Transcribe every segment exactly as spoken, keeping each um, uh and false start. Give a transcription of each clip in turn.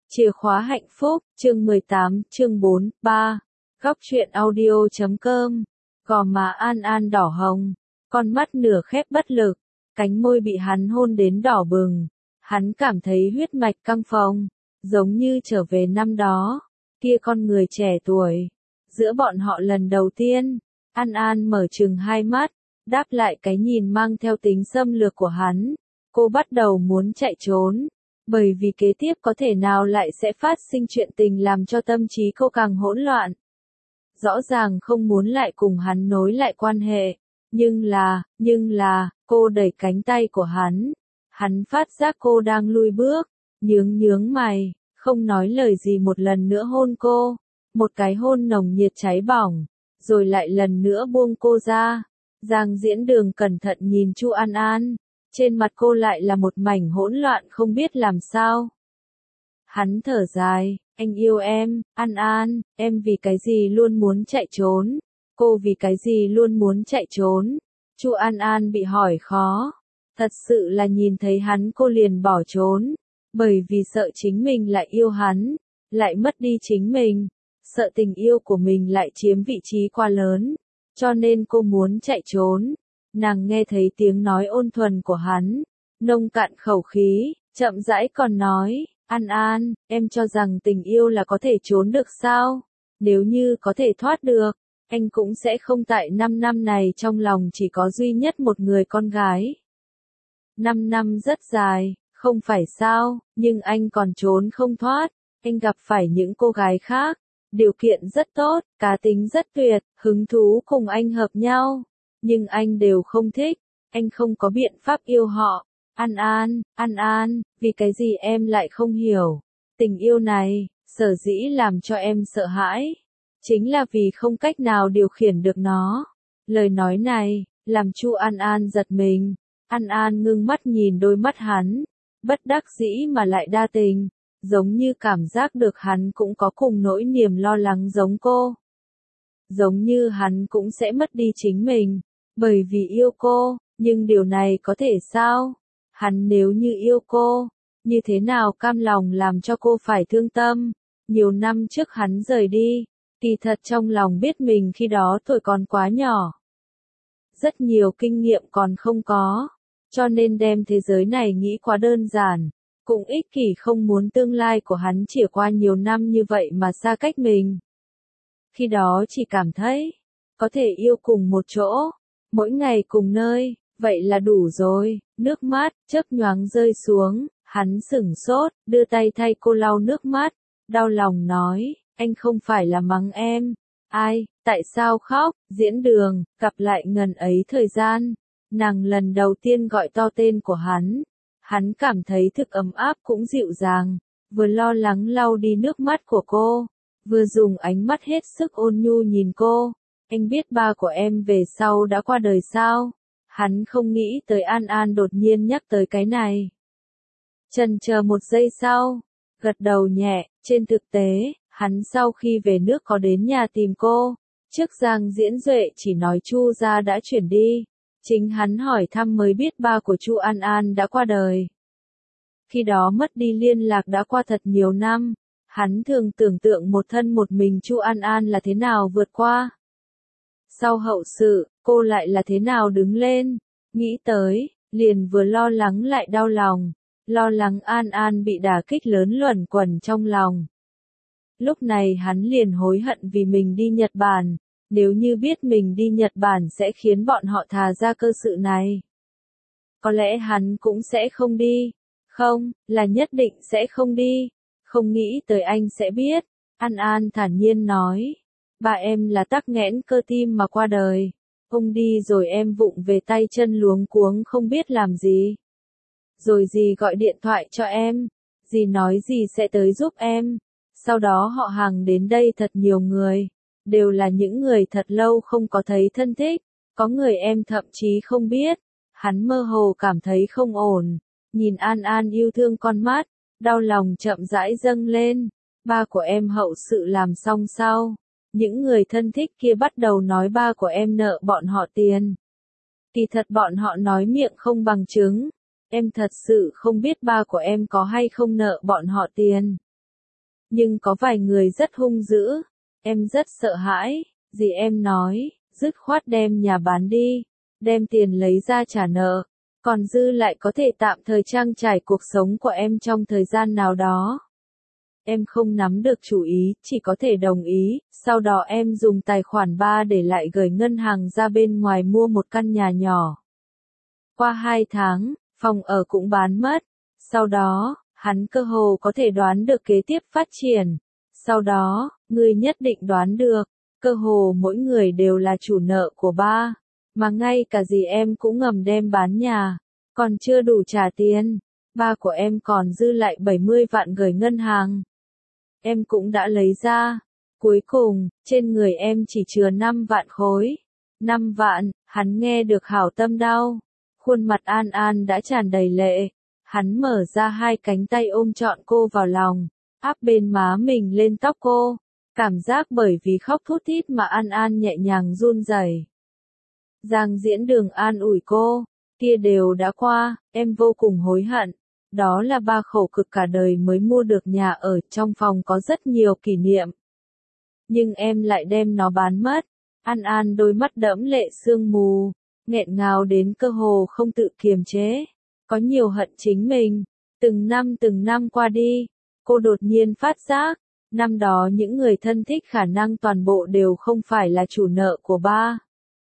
Chìa khóa hạnh phúc, chương mười tám, chương bốn, ba. Góc truyện audio chấm com. Gò má An An đỏ hồng, con mắt nửa khép bất lực, cánh môi bị hắn hôn đến đỏ bừng. Hắn cảm thấy huyết mạch căng phồng, giống như trở về năm đó, kia con người trẻ tuổi. Giữa bọn họ lần đầu tiên, An An mở trừng hai mắt, đáp lại cái nhìn mang theo tính xâm lược của hắn. Cô bắt đầu muốn chạy trốn, bởi vì kế tiếp có thể nào lại sẽ phát sinh chuyện tình làm cho tâm trí cô càng hỗn loạn. Rõ ràng không muốn lại cùng hắn nối lại quan hệ, nhưng là, nhưng là, cô đẩy cánh tay của hắn. Hắn phát giác cô đang lui bước, nhướng nhướng mày, không nói lời gì một lần nữa hôn cô. Một cái hôn nồng nhiệt cháy bỏng, rồi lại lần nữa buông cô ra. Giang Diễn Đường cẩn thận nhìn Chu An An, trên mặt cô lại là một mảnh hỗn loạn không biết làm sao. Hắn thở dài, anh yêu em, An An, em vì cái gì luôn muốn chạy trốn, cô vì cái gì luôn muốn chạy trốn. Chu An An bị hỏi khó, thật sự là nhìn thấy hắn cô liền bỏ trốn, bởi vì sợ chính mình lại yêu hắn, lại mất đi chính mình, sợ tình yêu của mình lại chiếm vị trí quá lớn, cho nên cô muốn chạy trốn. Nàng nghe thấy tiếng nói ôn thuần của hắn, nông cạn khẩu khí, chậm rãi còn nói, An An, em cho rằng tình yêu là có thể trốn được sao? Nếu như có thể thoát được, anh cũng sẽ không tại năm năm này trong lòng chỉ có duy nhất một người con gái. Năm năm rất dài, không phải sao, nhưng anh còn trốn không thoát, anh gặp phải những cô gái khác, điều kiện rất tốt, cá tính rất tuyệt, hứng thú cùng anh hợp nhau. Nhưng anh đều không thích, anh không có biện pháp yêu họ. An An, An An, vì cái gì em lại không hiểu? Tình yêu này, sở dĩ làm cho em sợ hãi, chính là vì không cách nào điều khiển được nó. Lời nói này, làm Chu An An giật mình. An An ngưng mắt nhìn đôi mắt hắn, bất đắc dĩ mà lại đa tình, giống như cảm giác được hắn cũng có cùng nỗi niềm lo lắng giống cô. Giống như hắn cũng sẽ mất đi chính mình, bởi vì yêu cô, nhưng điều này có thể sao? Hắn nếu như yêu cô, như thế nào cam lòng làm cho cô phải thương tâm? Nhiều năm trước hắn rời đi, kỳ thật trong lòng biết mình khi đó tuổi còn quá nhỏ. Rất nhiều kinh nghiệm còn không có, cho nên đem thế giới này nghĩ quá đơn giản, cũng ích kỷ không muốn tương lai của hắn trải qua nhiều năm như vậy mà xa cách mình. Khi đó chỉ cảm thấy, có thể yêu cùng một chỗ, mỗi ngày cùng nơi, vậy là đủ rồi. Nước mắt, chớp nhoáng rơi xuống, hắn sửng sốt, đưa tay thay cô lau nước mắt, đau lòng nói, anh không phải là mắng em. Ai, tại sao khóc? Diễn Đường, gặp lại ngần ấy thời gian, nàng lần đầu tiên gọi to tên của hắn. Hắn cảm thấy thực ấm áp cũng dịu dàng, vừa lo lắng lau đi nước mắt của cô, vừa dùng ánh mắt hết sức ôn nhu nhìn cô. Anh biết ba của em về sau đã qua đời sao? Hắn không nghĩ tới An An đột nhiên nhắc tới cái này. Chần chờ một giây sau, gật đầu nhẹ. Trên thực tế, hắn sau khi về nước có đến nhà tìm cô. Trước Giang Diễn Duệ chỉ nói Chu gia đã chuyển đi, chính hắn hỏi thăm mới biết ba của Chu An An đã qua đời. Khi đó mất đi liên lạc đã qua thật nhiều năm, hắn thường tưởng tượng một thân một mình Chu An An là thế nào vượt qua. Sau hậu sự, cô lại là thế nào đứng lên, nghĩ tới, liền vừa lo lắng lại đau lòng, lo lắng An An bị đả kích lớn luẩn quẩn trong lòng. Lúc này hắn liền hối hận vì mình đi Nhật Bản, nếu như biết mình đi Nhật Bản sẽ khiến bọn họ thà ra cơ sự này. Có lẽ hắn cũng sẽ không đi, không, là nhất định sẽ không đi, không nghĩ tới anh sẽ biết. An An thản nhiên nói. Ba em là tắc nghẽn cơ tim mà qua đời. Ông đi rồi em vụng về tay chân luống cuống không biết làm gì. Rồi dì gọi điện thoại cho em. Dì nói dì sẽ tới giúp em. Sau đó họ hàng đến đây thật nhiều người. Đều là những người thật lâu không có thấy thân thích. Có người em thậm chí không biết. Hắn mơ hồ cảm thấy không ổn. Nhìn An An yêu thương con mắt. Đau lòng chậm rãi dâng lên. Ba của em hậu sự làm xong sau. Những người thân thích kia bắt đầu nói ba của em nợ bọn họ tiền. Kỳ thật bọn họ nói miệng không bằng chứng. Em thật sự không biết ba của em có hay không nợ bọn họ tiền. Nhưng có vài người rất hung dữ. Em rất sợ hãi. Dì em nói, dứt khoát đem nhà bán đi. Đem tiền lấy ra trả nợ. Còn dư lại có thể tạm thời trang trải cuộc sống của em trong thời gian nào đó. Em không nắm được chủ ý, chỉ có thể đồng ý, sau đó em dùng tài khoản ba để lại gửi ngân hàng ra bên ngoài mua một căn nhà nhỏ. Qua hai tháng, phòng ở cũng bán mất. Sau đó, hắn cơ hồ có thể đoán được kế tiếp phát triển. Sau đó, ngươi nhất định đoán được, cơ hồ mỗi người đều là chủ nợ của ba. Mà ngay cả dì em cũng ngầm đem bán nhà, còn chưa đủ trả tiền. Ba của em còn dư lại bảy mươi vạn gửi ngân hàng. Em cũng đã lấy ra. Cuối cùng, trên người em chỉ chừa năm vạn khối. năm vạn, hắn nghe được hảo tâm đau. Khuôn mặt An An đã tràn đầy lệ. Hắn mở ra hai cánh tay ôm trọn cô vào lòng, áp bên má mình lên tóc cô. Cảm giác bởi vì khóc thút thít mà An An nhẹ nhàng run rẩy. Giang Diễn Đường an ủi cô, kia đều đã qua, em vô cùng hối hận. Đó là ba khổ cực cả đời mới mua được nhà ở, trong phòng có rất nhiều kỷ niệm. Nhưng em lại đem nó bán mất. An An đôi mắt đẫm lệ sương mù, nghẹn ngào đến cơ hồ không tự kiềm chế. Có nhiều hận chính mình. Từng năm từng năm qua đi, cô đột nhiên phát giác, năm đó những người thân thích khả năng toàn bộ đều không phải là chủ nợ của ba.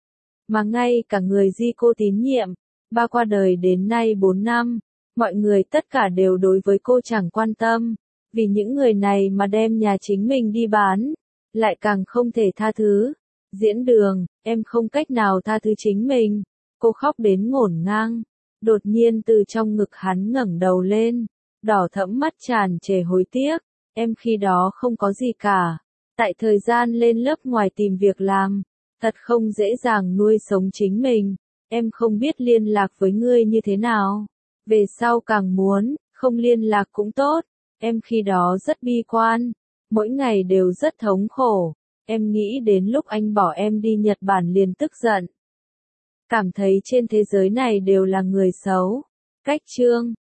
Mà ngay cả người di cô tín nhiệm, ba qua đời đến nay bốn năm, mọi người tất cả đều đối với cô chẳng quan tâm, vì những người này mà đem nhà chính mình đi bán, lại càng không thể tha thứ. Diễn Đường, em không cách nào tha thứ chính mình. Cô khóc đến ngổn ngang, đột nhiên từ trong ngực hắn ngẩng đầu lên, đỏ thẫm mắt tràn trề hối tiếc, em khi đó không có gì cả, tại thời gian lên lớp ngoài tìm việc làm, thật không dễ dàng nuôi sống chính mình, em không biết liên lạc với ngươi như thế nào, về sau càng muốn, không liên lạc cũng tốt, em khi đó rất bi quan, mỗi ngày đều rất thống khổ, em nghĩ đến lúc anh bỏ em đi Nhật Bản liền tức giận. Cảm thấy trên thế giới này đều là người xấu. Cách chương